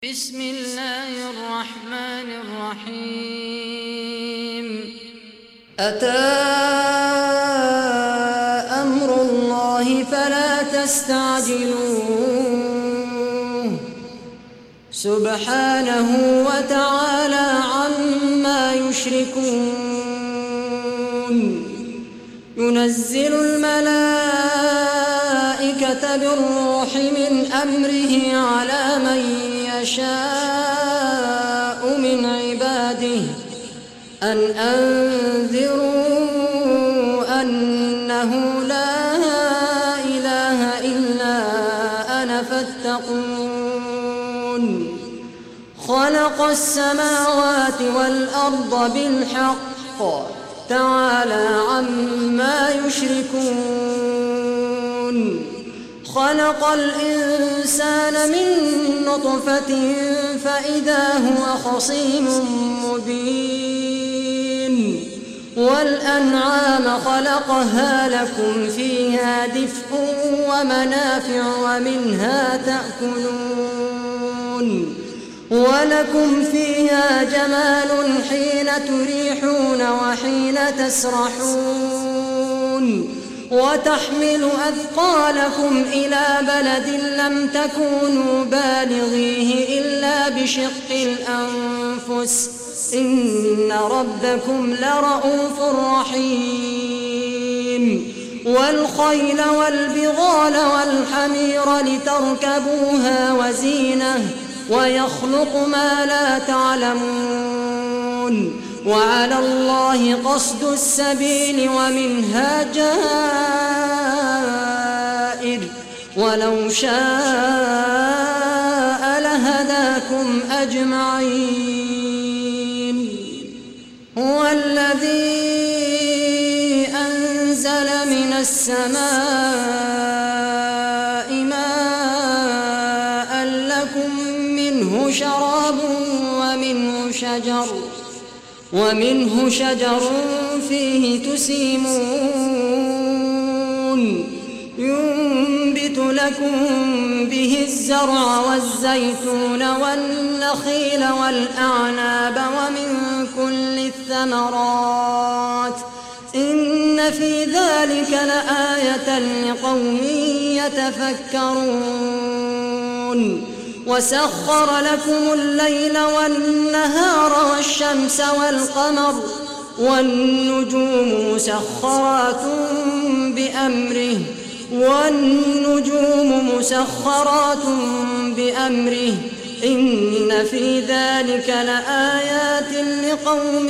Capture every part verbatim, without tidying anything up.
بسم الله الرحمن الرحيم. أتى أمر الله فلا تستعجلوه سبحانه وتعالى عما يشركون. ينزل الملائكة بالروح من أمره على من يشاء من عباده أن أنذروا أنه لا إله إلا أنا فاتقون. خلق السماوات والأرض بالحق تعالى عما يشركون. خلق الإنسان من نطفة فإذا هو خصيم مبين. والأنعام خلقها لكم فيها دفء ومنافع ومنها تأكلون. ولكم فيها جمال حين تريحون وحين تسرحون. وتحمل أثقالكم إلى بلد لم تكونوا بالغيه إلا بشق الأنفس إن ربكم لرؤوف رحيم. والخيل والبغال والحمير لتركبوها وزينة ويخلق ما لا تعلمون. وعلى الله قصد السبيل ومنها جائر ولو شاء لهداكم أجمعين. هو الذي أنزل من السماء ماء لكم منه شراب ومنه شجر ومنه شجر فيه تسيمون. ينبت لكم به الزرع والزيتون والنخيل والأعناب ومن كل الثمرات إن في ذلك لآية لقوم يتفكرون. وسخر لكم الليل والنهار والشمس والقمر والنجوم مسخرات بأمره والنجوم مسخرات بأمره إن في ذلك لآيات لقوم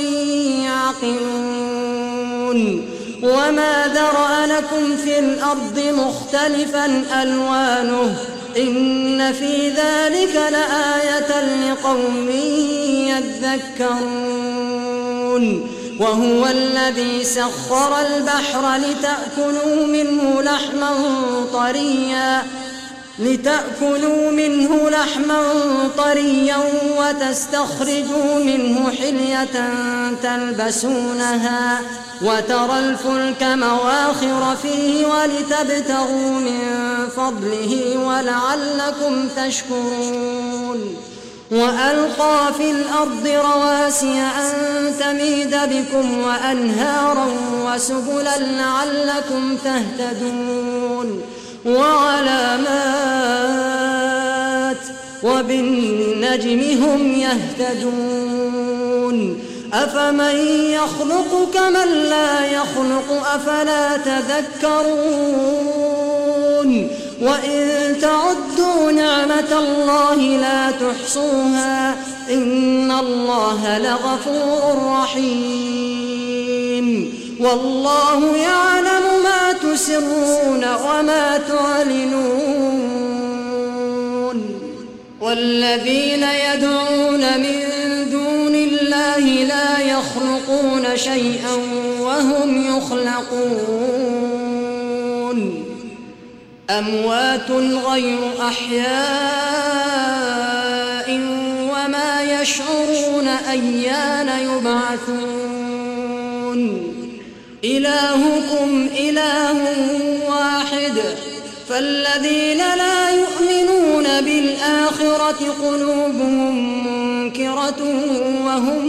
يعقلون. وما ذرأ لكم في الأرض مختلفا ألوانه إن في ذلك لآية لقوم يذكرون. وهو الذي سخر البحر لتأكلوا منه لحما طريا لتأكلوا منه لحما طريا وتستخرجوا منه حلية تلبسونها وترى الفلك مواخر فيه ولتبتغوا من فضله ولعلكم تشكرون. وألقى في الأرض رواسي أن تميد بكم وأنهارا وسبلا لعلكم تهتدون. وعلامات وبالنجم هم يهتدون. أفمن يخلق كمن لا يخلق أفلا تذكرون. وإن تعدوا نعمة الله لا تحصوها إن الله لغفور رحيم. والله يعلم ما تسرون وما تعلنون. والذين يدعون من دون الله لا يخلقون شيئا وهم يخلقون. أموات غير أحياء وما يشعرون أيان يبعثون. إلهكم إله واحد فالذين لا يؤمنون بالآخرة الآخرة قلوبهم منكرة وهم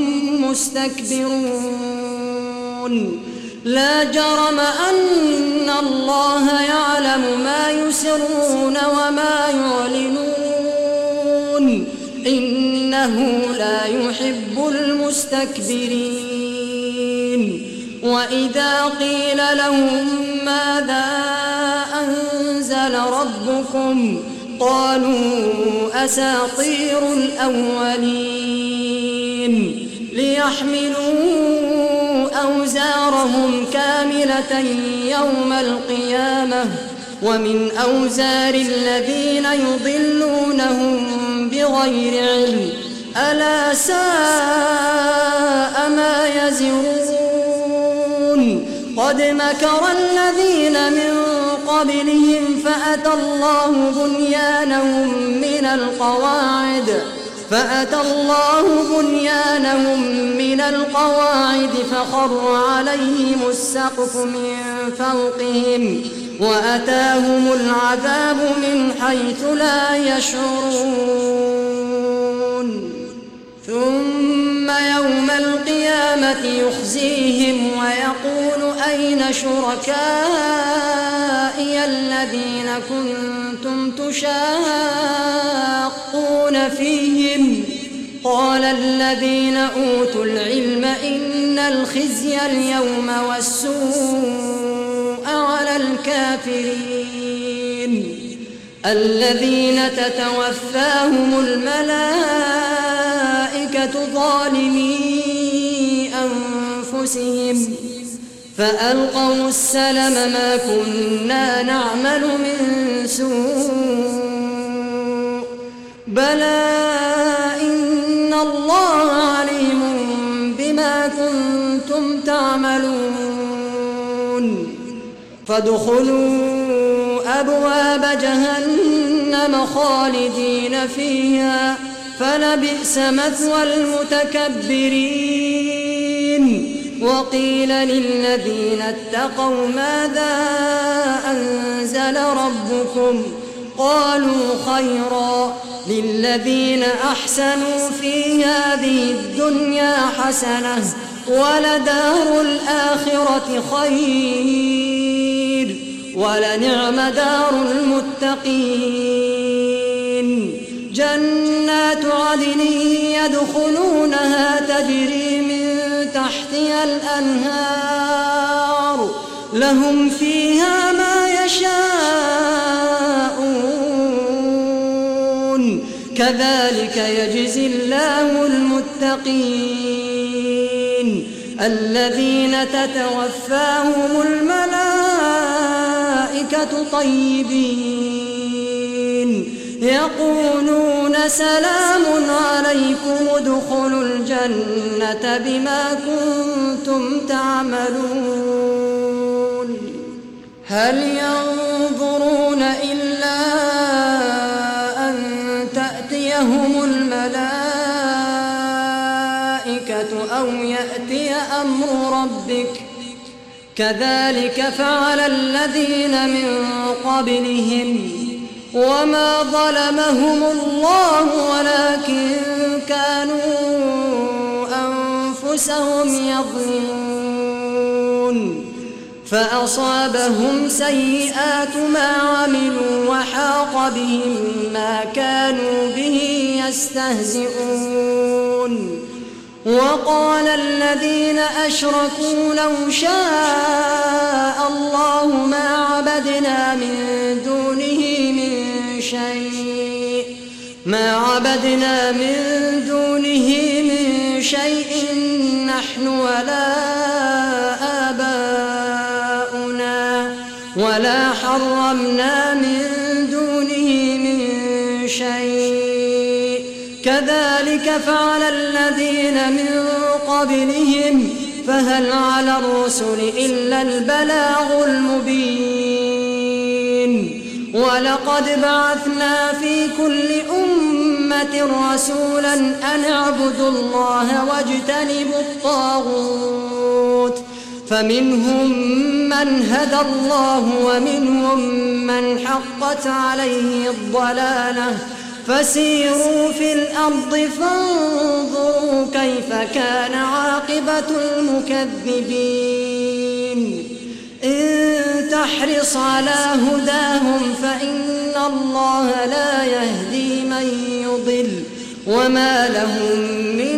مستكبرون لا جرم أن الله يعلم ما يسرون وما يعلنون إنه لا يحب المستكبرين وإذا قيل لهم ماذا أنزل ربكم قالوا أساطير الأولين ليحملوا أوزارهم كاملة يوم القيامة ومن أوزار الذين يضلونهم بغير علم ألا ساء ما يزرون قد مكر الذين من قبلهم فأتى الله بنيانهم من القواعد فأتى الله بنيانهم من القواعد فخر عليهم السقف من فوقهم وأتاهم العذاب من حيث لا يشعرون ثم يوم القيامة يخزيهم ويقول أين شركائي الذين كنتم تشاقون فيهم قال الذين أوتوا العلم إن الخزي اليوم والسوء على الكافرين الذين تتوفاهم الملائكة ظالمي أنفسهم فألقوا السلم ما كنا نعمل من سوء بلى إن الله عليم بما كنتم تعملون فادخلوا أبواب جهنم خالدين فيها فلبئس مثوى المتكبرين وقيل للذين اتقوا ماذا أنزل ربكم قالوا خيرا للذين أحسنوا في هذه الدنيا حسنة ولدار الآخرة خير ولنعم دار المتقين جنات عدن يدخلونها تجري من تحتها الأنهار لهم فيها ما يشاءون كذلك يجزي الله المتقين الذين تتوفاهم الملائكة طيبين يقولون سلام عليكم ادخلوا الجنة بما كنتم تعملون هل ينظرون إلا أن تأتيهم الملائكة أو يأتي أمر ربك كذلك فعل الذين من قبلهم وما ظلمهم الله ولكن كانوا أنفسهم يظلمون فأصابهم سيئات ما عملوا وحاق بهم ما كانوا به يستهزئون وقال الذين أشركوا لو شاء الله ما عبدنا من دونه من شيء ما عبدنا من دونه من شيء نحن ولا آباؤنا ولا حرمنا من دونه من شيء كذلك فعل الذين من قبلهم فهل على الرسل إلا البلاغ المبين ولقد بعثنا في كل أمة رسولا أن اعبدوا الله واجتنبوا الطاغوت فمنهم من هدى الله ومنهم من حقت عليه الضلالة فسيروا في الأرض فانظروا كيف كان عاقبة المكذبين إن تحرص على هداهم فإن الله لا يهدي من يضل وما لهم من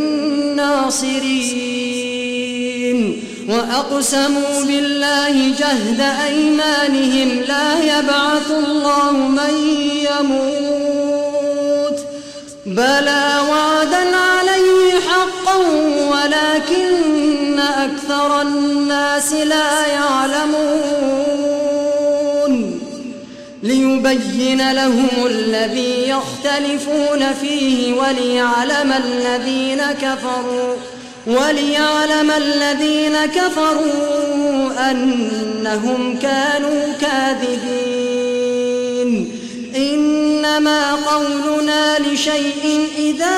ناصرين وأقسموا بالله جهد أيمانهم لا يبعث الله من يموت بلى وعدا عليه حقا ولكن أكثر الناس لا يعلمون ليبين لهم الذي يختلفون فيه وليعلم الذين كفروا وليعلم الذين كفروا أنهم كانوا كاذبين إنما قولنا لشيء إذا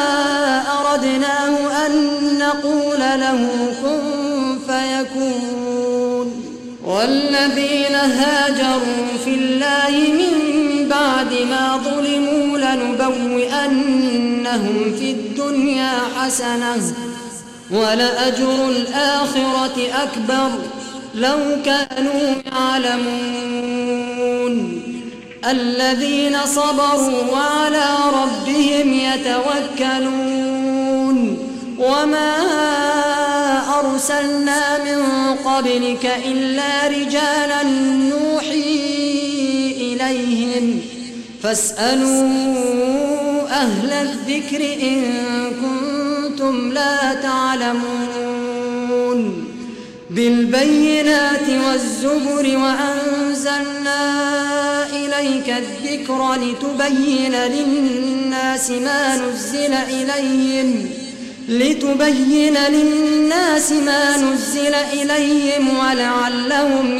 أردناه أن نقول له كن فيكون والذين هاجروا في الله من بعد ما ظلموا لنبوئنهم في الدنيا حسنة ولأجر الآخرة أكبر لو كانوا يعلمون الذين صبروا وعلى ربهم يتوكلون وما أرسلنا من قبلك إلا رجالا نوحي إليهم فاسألوا أهل الذكر إن كنتم لا تعلمون بالبينات والزبر وأنزلنا إليك الذكر لتبين للناس ما نزل إليهم لتبين للناس ما نزل إليهم ولعلهم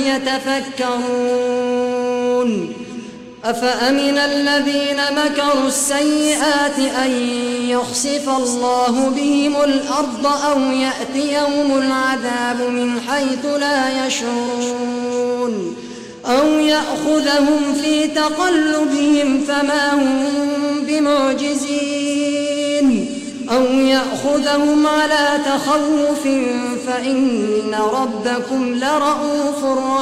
يتفكرون أفأمن الذين مكروا السيئات أن يخسف الله بهم الأرض أو يأتيهم العذاب من حيث لا يشعرون أو يأخذهم في تقلبهم فما هم بمعجزين أو يأخذهم على تخوف فإن ربكم لرؤوف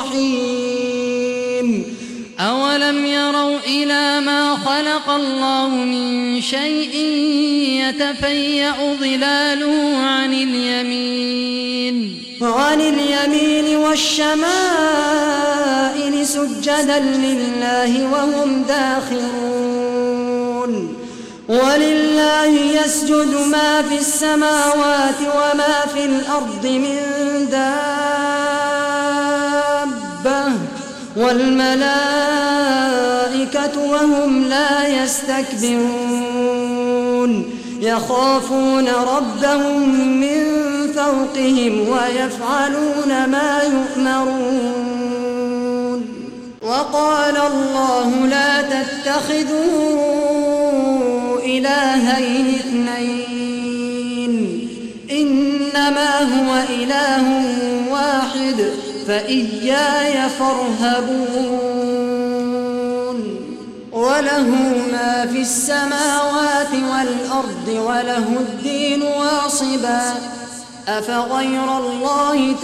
رحيم أولم يروا إلى ما خلق الله من شيء يتفيأ ظلاله عن اليمين عن اليمين والشمائل سجدا لله وهم داخرون ولله يسجد ما في السماوات وما في الأرض من دابة والملائكة وهم لا يستكبرون يخافون ربهم من فوقهم ويفعلون ما يؤمرون وقال الله لا تتخذوا إلهين اثنين إنما هو إله واحد فإياي فارهبون وله ما في السماوات والأرض وله الدين واصبا أفغير الله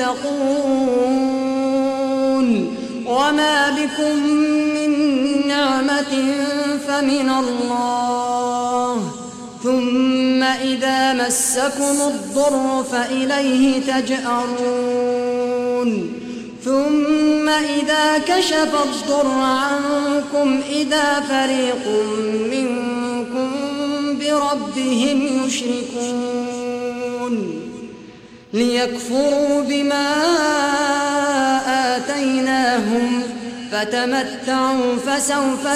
تتقون وما بكم من نعمة فمن الله ثم إذا مسكم الضر فإليه تجأرون ثم إذا كشف الضر عنكم إذا فريق منكم بربهم يشركون ليكفروا بما آتيناهم فتمتعوا فسوف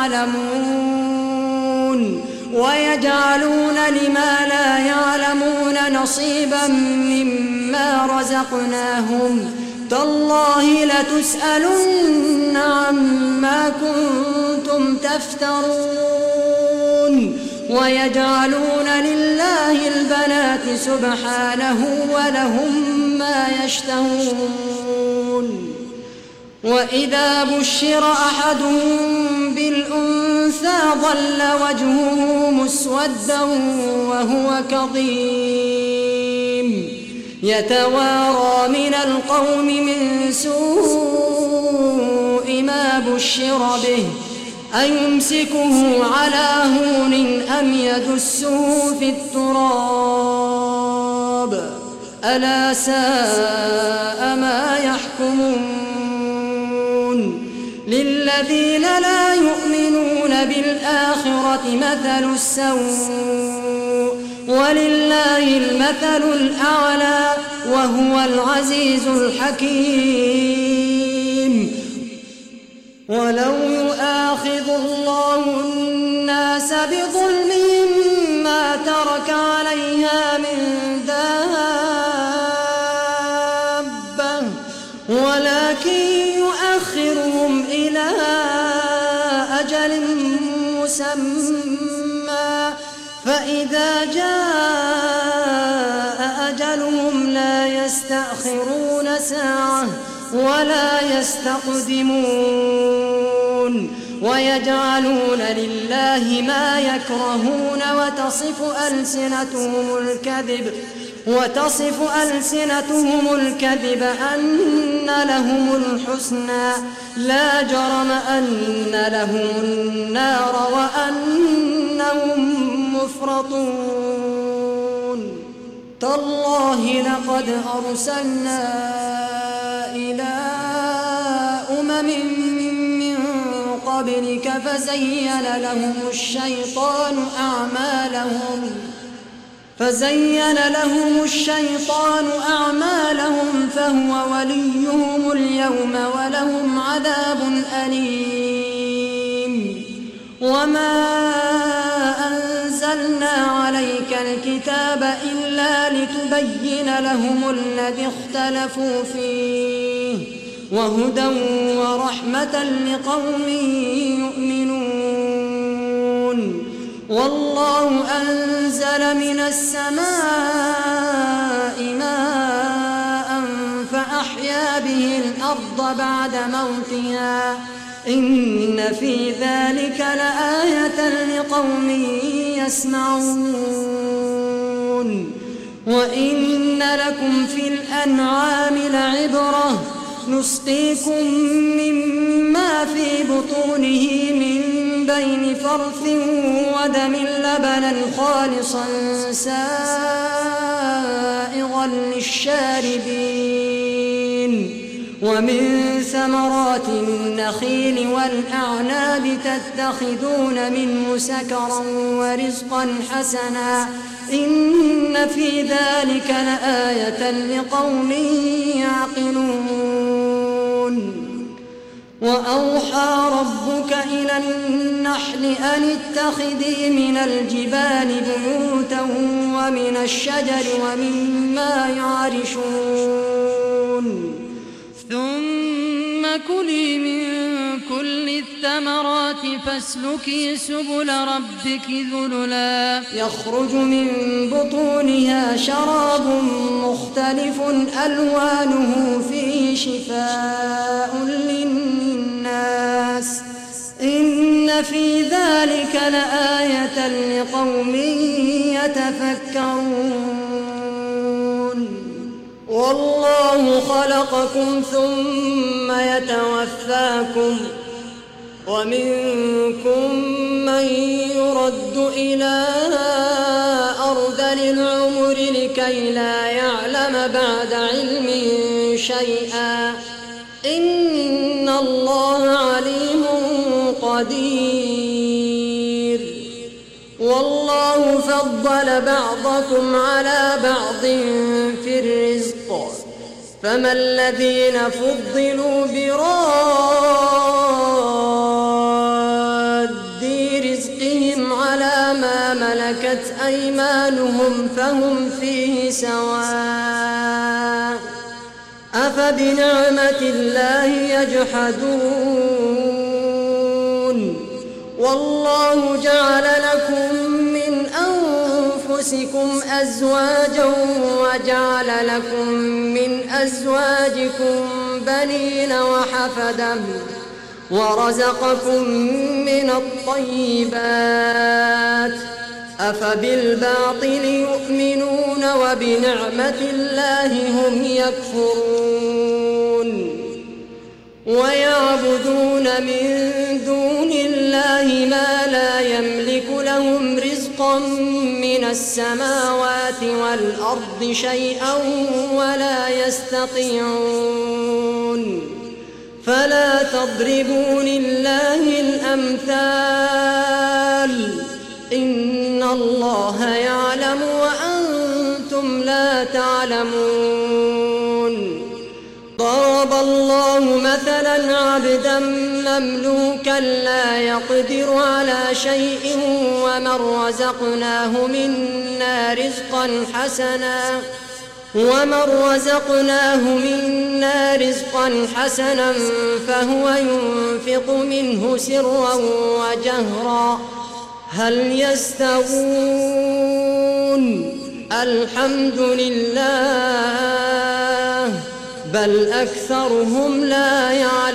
تعلمون ويجعلون لما لا يعلمون نصيبا مما رزقناهم تالله لتسألن عما كنتم تفترون ويجعلون لله البنات سبحانه ولهم ما يشتهون وإذا بشر أحدهم بالأنثى ظل وجهه مسودا وهو كظيم يتوارى من القوم من سوء ما بشر به أيمسكه على هون أم يدسه في التراب ألا ساء ما يحكمون للذين لا يؤمنون بالآخرة مثل السوء ولله المثل الأعلى وهو العزيز الحكيم ولو يؤاخذ الله الناس بظلمهم ما ترك عليها من دابة ولكن يؤخرهم إلى أجل مسمى فإذا جاء أجلهم لا يستأخرون ساعة ولا يستقدمون ويجعلون لله ما يكرهون وتصف ألسنتهم الكذب وتصف ألسنتهم الكذب أن لهم الحسنى لا جرم أن لهم النار وأنهم مفرطون تالله لقد أرسلنا إلى أمم من قبلك فزين لهم الشيطان أعمالهم فزين لهم الشيطان أعمالهم فهو وليهم اليوم ولهم عذاب أليم وما أنزلنا عليك الكتاب إلا لتبين لهم الذي اختلفوا فيه وهدى ورحمة لقوم يؤمنون والله أنزل من السماء ماء فأحيا به الأرض بعد موتها إن في ذلك لآية لقوم يسمعون وإن لكم في الأنعام لعبرة نسقيكم مما في بطونه من بين فرث ودم لبنا خالصا سائغا للشاربين ومن ثمرات النخيل والأعناب تتخذون منه سكرا ورزقا حسنا إن في ذلك لآية لقوم يعقلون وأوحى ربك إلى النحل أن اتخذي من الجبال بيوتا ومن الشجر ومما يعرشون ثم كلي من كل الثمرات فاسلكي سبل ربك ذللا يخرج من بطونها شراب مختلف ألوانه فيه شفاء للناس إن في ذلك لآية لقوم يتفكرون والله خلقكم ثم يتوفاكم ومنكم من يرد إلى أرذل العمر لكي لا يعلم بعد علم شيئا إن الله عليم قدير والله فضل بعضكم على بعض في الرزق فما الذين فضلوا براد رزقهم على ما ملكت أيمانهم فهم فيه سواء أفبنعمة الله يجحدون والله جعل لكم من أنفسكم أنفسكم أزواجا وجعل لكم من أزواجكم بنين وحفدة ورزقكم من الطيبات أفبالباطل يؤمنون وبنعمة الله هم يكفرون ويعبدون من دون الله ما لا يملك لهم رزقا من السماوات والأرض شيئا ولا يستطيعون فلا تضربوا لله الأمثال إن الله يعلم وأنتم لا تعلمون ضرب الله مثلا عبدا مملوكا لا يقدر على شيء ومن رزقناه منا رزقا حسنا ومن رزقناه منا رزقا حسنا فهو ينفق منه سرا وجهرا هل يستوون الحمد لله بل أكثرهم لا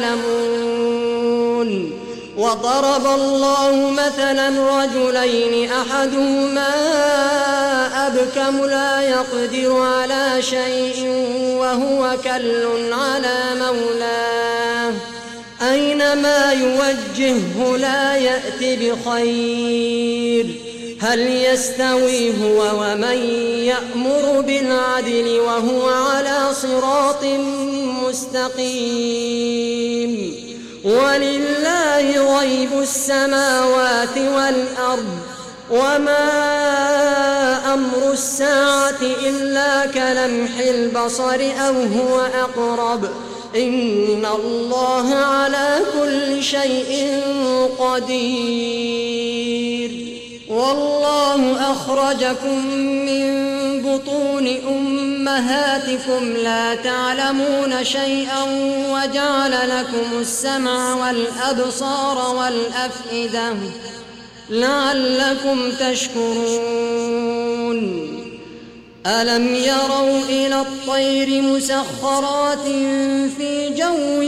يعلمون وضرب الله مثلا رجلين أحدهما أبكم لا يقدر على شيء وهو كل على مولاه أينما يوجهه لا يأت بخير هل يستوي هو ومن يأمر بالعدل وهو على صراط مستقيم ولله غيب السماوات والأرض وما أمر الساعة إلا كلمح البصر أو هو أقرب إن الله على كل شيء قدير والله أخرجكم من بطون أمهاتكم لا تعلمون شيئا وجعل لكم السمع والأبصار والأفئدة لعلكم تشكرون ألم يروا إلى الطير مسخرات في جو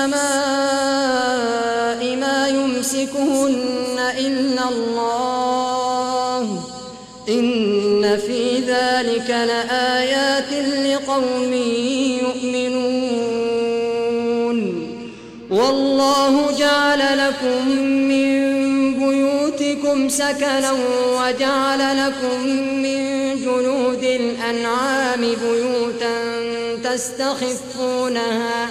السماء ما يمسكهن إلا الله إن في ذلك لآيات لقوم يؤمنون والله جعل لكم من بيوتكم سكنا وجعل لكم من جلود الأنعام بيوتا تستخفونها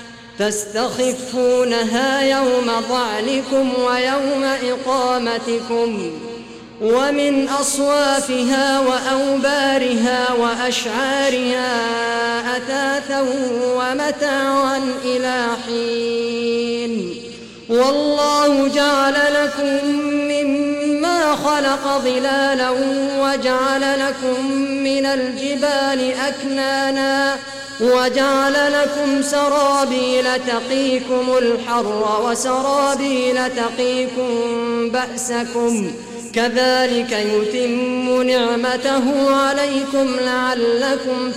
تستخفونها يوم ضعنكم ويوم إقامتكم ومن أصوافها وأوبارها وأشعارها أثاثا ومتاعا إلى حين والله جعل لكم مما خلق ظلالا وجعل لكم من الجبال أكنانا وجعل لكم سرابيل تقيكم الحر وسرابيل تقيكم بأسكم كذلك يتم نعمته عليكم لعلكم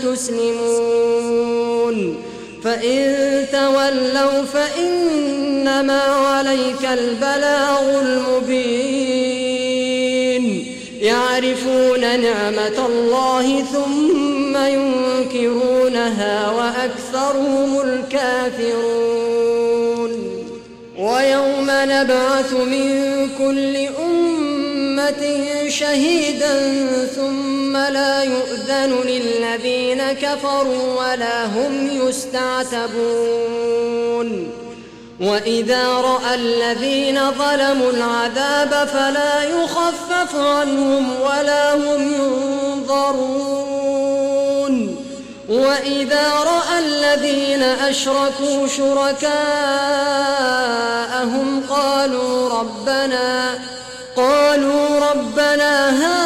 تسلمون فإن تولوا فإنما عليك البلاغ المبين يعرفون نعمة الله ثم ينكرونها وأكثرهم الكافرون ويوم نبعث من كل أمة شهيدا ثم لا يؤذن للذين كفروا ولا هم يستعتبون وإذا رأى الذين ظلموا العذاب فلا يخفف عنهم ولا هم ينظرون وإذا رأى الذين أشركوا شركاءهم قالوا ربنا قالوا ربنا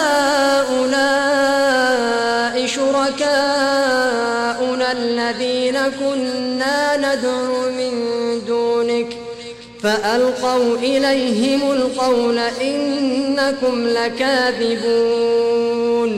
هؤلاء شركاؤنا الذين كنا ندعو من دونك فألقوا إليهم القول إنكم لكاذبون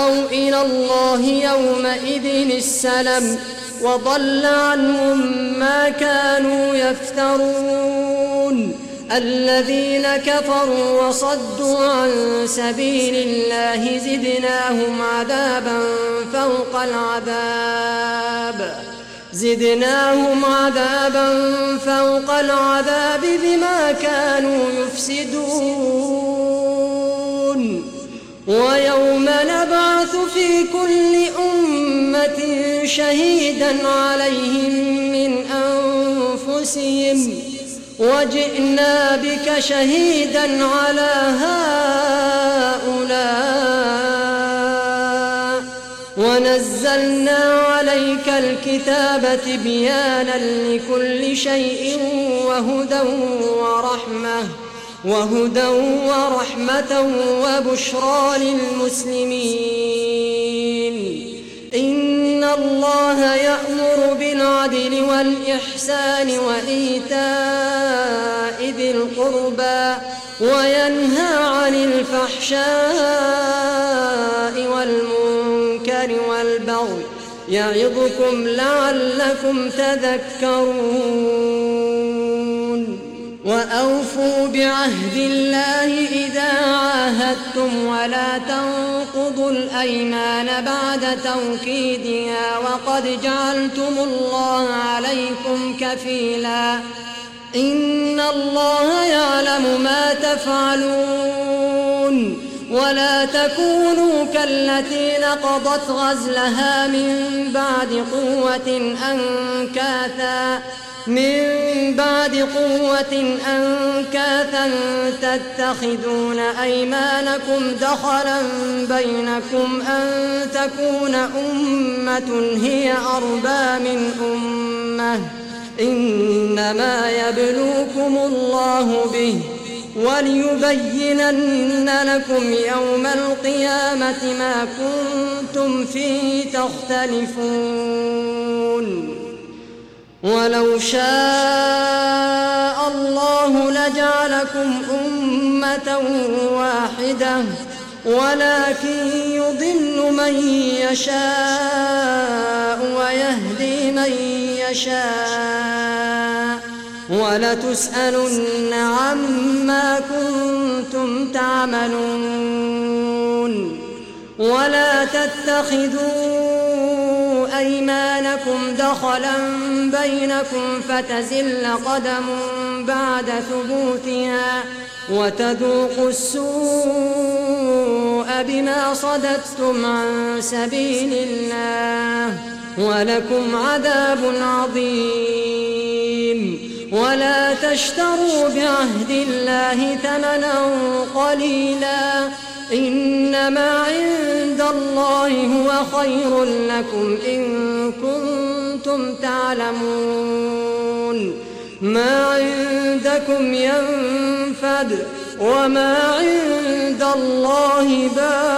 وألقوا إلى الله يومئذ السلم وضل عنهم ما كانوا يفترون الذين كفروا وصدوا عن سبيل الله زدناهم عذابا فوق العذاب زدناهم عذابا فوق العذاب بما كانوا يفسدون ويوم نبعث في كل أمة شهيدا عليهم من أنفسهم وجئنا بك شهيدا على هؤلاء ونزلنا عليك الكتاب تبيانا لكل شيء وهدى ورحمة وهدى ورحمة وبشرى للمسلمين إن الله يأمر بالعدل والإحسان وإيتاء ذي القربى وينهى عن الفحشاء والمنكر والبغي يعظكم لعلكم تذكرون وأوفوا بعهد الله إذا عاهدتم ولا تنقضوا الأيمان بعد توكيدها وقد جعلتم الله عليكم كفيلا إن الله يعلم ما تفعلون ولا تكونوا كالتي نقضت غزلها من بعد قوة أنكاثا من بعد قوة أنكاثا تتخذون أيمانكم دخلا بينكم أن تكون أمة هي أربى من أمة إنما يبلوكم الله به وليبينن لكم يوم القيامة ما كنتم فيه تختلفون ولو شاء الله لجعلكم أمة واحدة ولكن يضل من يشاء ويهدي من يشاء ولتسألن عما كنتم تعملون ولا تتخذوا أيمانكم دخلا بينكم فتزل قدم بعد ثبوتها وتذوقوا السوء بما صددتم عن سبيل الله ولكم عذاب عظيم ولا تشتروا بعهد الله ثمنا قليلا إنما عند الله هو خير لكم إن كنتم تعلمون ما عندكم ينفد وما عند الله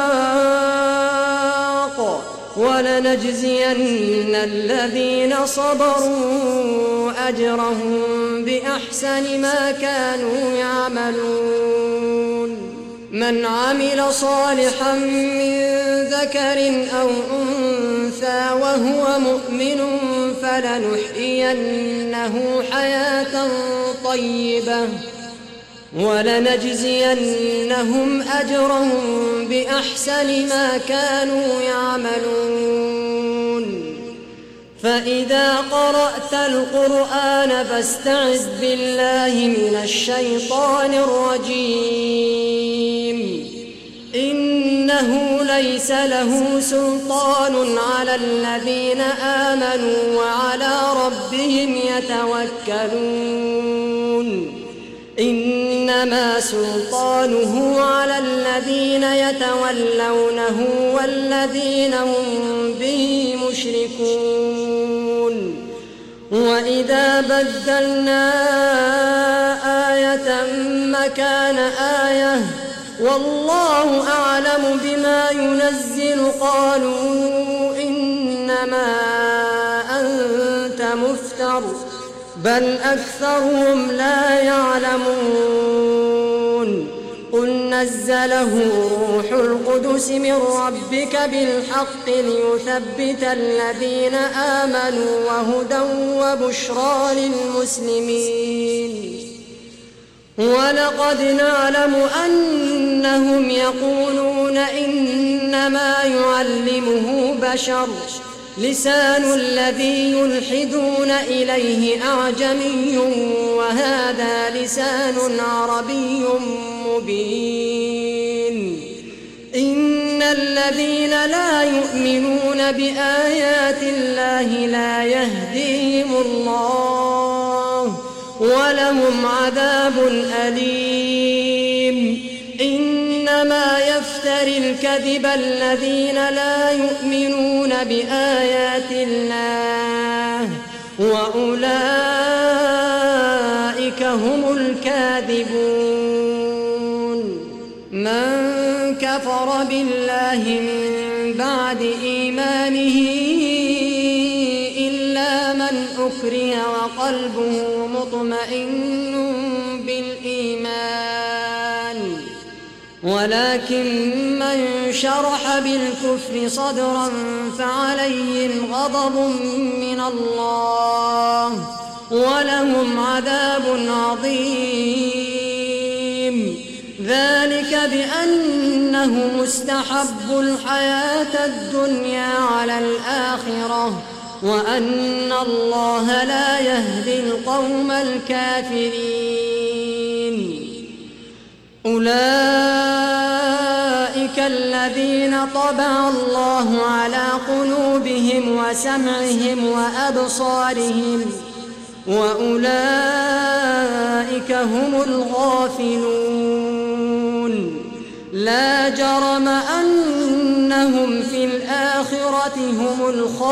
باق ولنجزين الذين صبروا أجرهم بأحسن ما كانوا يعملون من عمل صالحا من ذكر أو أنثى وهو مؤمن فلنحيينه حياة طيبة ولنجزينهم أجرهم بأحسن ما كانوا يعملون فإذا قرأت القرآن فاستعذ بالله من الشيطان الرجيم إنه ليس له سلطان على الذين آمنوا وعلى ربهم يتوكلون إنما سلطانه على الذين يتولونه والذين هم به مشركون وإذا بدلنا آية مكان آية والله أعلم بما ينزل قالوا إنما أنت مفتر بل أكثرهم لا يعلمون قل نزله روح القدس القدس من ربك بالحق ليثبت الذين آمنوا وهدى وبشرى للمسلمين. ولقد نعلم أنهم يقولون إنما يعلمه بشر لسان الذي يلحدون إليه أعجمي وهذا لسان عربي مبين. إن الذين لا يؤمنون بآيات الله لا يهديهم الله ولهم عذاب أليم. إنما يفتري الكذب الذين لا يؤمنون بآيات الله وأولئك هم الكاذبون. من كفر بالله من بعد إيمانه إلا من أكره وقلبه مطمئن بالإيمان ولكن من شرح بالكفر صدرا فعليهم غضب من الله ولهم عذاب عظيم. ذلك بأنه مستحب الحياة الدنيا على الآخرة وأن الله لا يهدي القوم الكافرين. أولئك الذين طبع الله على قلوبهم وسمعهم وأبصارهم وأولئك هم الغافلون. لا جرم أنهم في الآخرة هم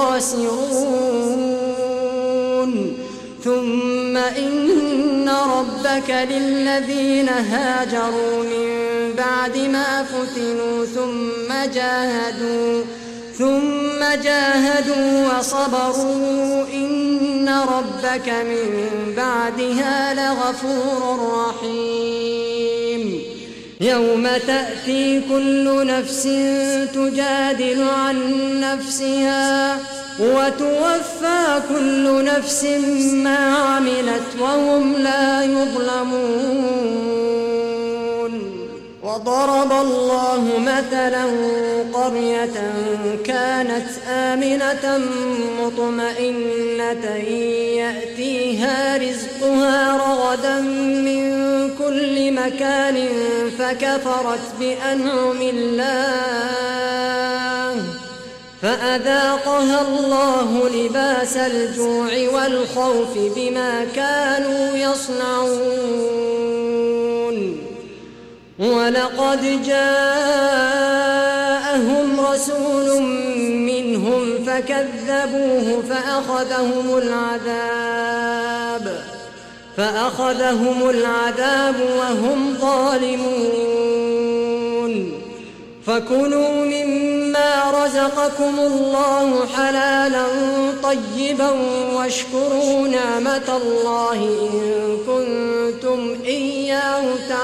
الخاسرون. ثم إن ربك للذين هاجروا من بعد ما فتنوا ثم جاهدوا ثم جاهدوا وصبروا إن ربك من بعدها لغفور رحيم. يوم تأتي كل نفس تجادل عن نفسها وتوفى كل نفس ما عملت وهم لا يظلمون. وضرب الله مثلا قرية كانت آمنة مطمئنة يأتيها رزقها رغدا من كل مكان فكفرت بأنعم الله فأذاقها الله لباس الجوع والخوف بما كانوا يصنعون. ولقد جاءهم رسول منهم فكذبوه فأخذهم العذاب فأخذهم العذاب وهم ظالمون. فكلوا مما رزقكم الله حلالا طيبا واشكروا نعمة الله إن كنتم إياه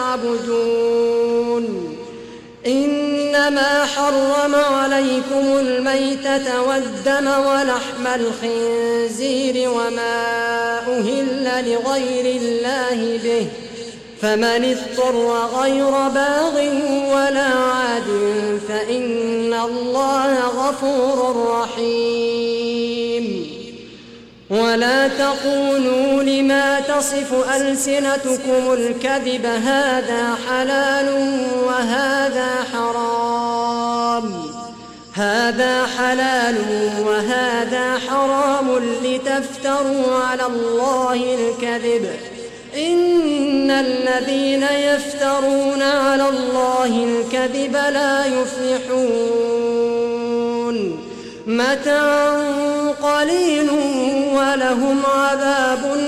تعبدون. إنما حرم عليكم الميتة والدم ولحم الخنزير وما أهل لغير الله به فمن اضطر غير باغ ولا عاد فإن الله غفور رحيم. ولا تقولوا لما تصف ألسنتكم الكذب هذا حلال وهذا حرام هذا حلال وهذا حرام لتفتروا على الله الكذب إن الذين يفترون على الله الكذب لا يفلحون. متاع قليل ولهم عذاب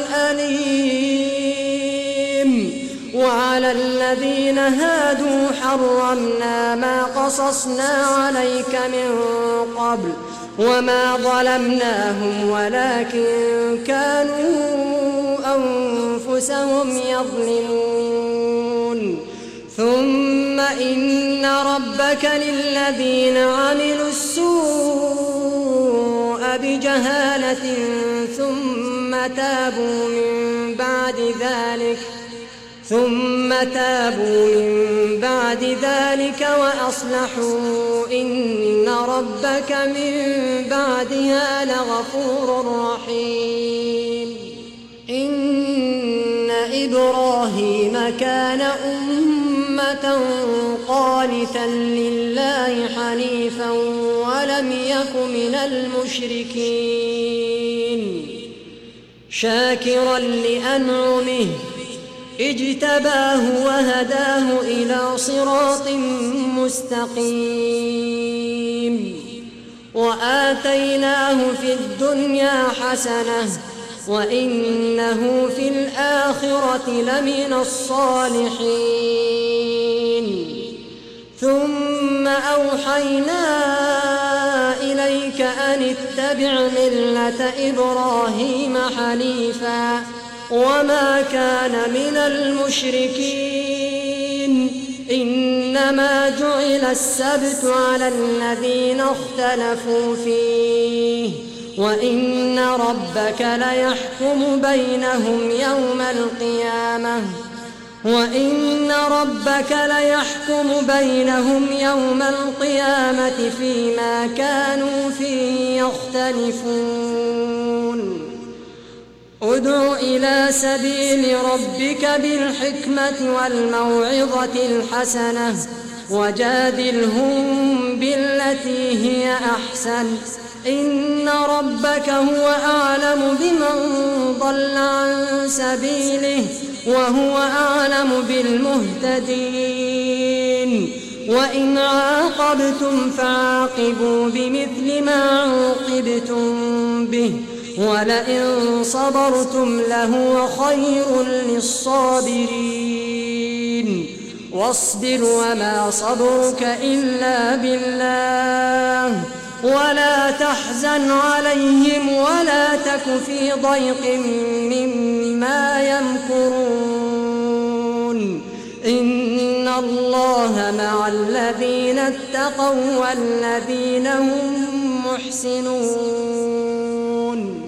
أليم. وعلى الذين هادوا حرمنا ما قصصنا عليك من قبل وما ظلمناهم ولكن كانوا أنفسهم يظلمون. ثم ثم إن ربك للذين عملوا السوء بجهالة ثم تابوا من بعد ذلك ثم تابوا من بعد ذلك وأصلحوا إن ربك من بعدها لغفور رحيم. إن إبراهيم كان أمة قانتا لله حنيفا ولم يك من المشركين شاكرا لأنعمه اجتباه وهداه إلى صراط مستقيم وآتيناه في الدنيا حسنة وإنه في الآخرة لمن الصالحين. ثم أوحينا إليك أن اتبع ملة إبراهيم حنيفا وما كان من المشركين. إنما جعل السبت على الذين اختلفوا فيه وإن ربك ليحكم بينهم يوم القيامة وإن ربك ليحكم بينهم يوم القيامة فيما كانوا فيه يختلفون. ادع إلى سبيل ربك بالحكمة والموعظة الحسنة وجادلهم بالتي هي أحسن إن ربك هو أعلم بمن ضل عن سبيله وهو أعلم بالمهتدين. وإن عاقبتم فعاقبوا بمثل ما عوقبتم به ولئن صبرتم لهو خير للصابرين. واصبر وما صبرك إلا بالله ولا تحزن عليهم ولا تك في ضيق مما يمكرون. إن الله مع الذين اتقوا والذين هم محسنون.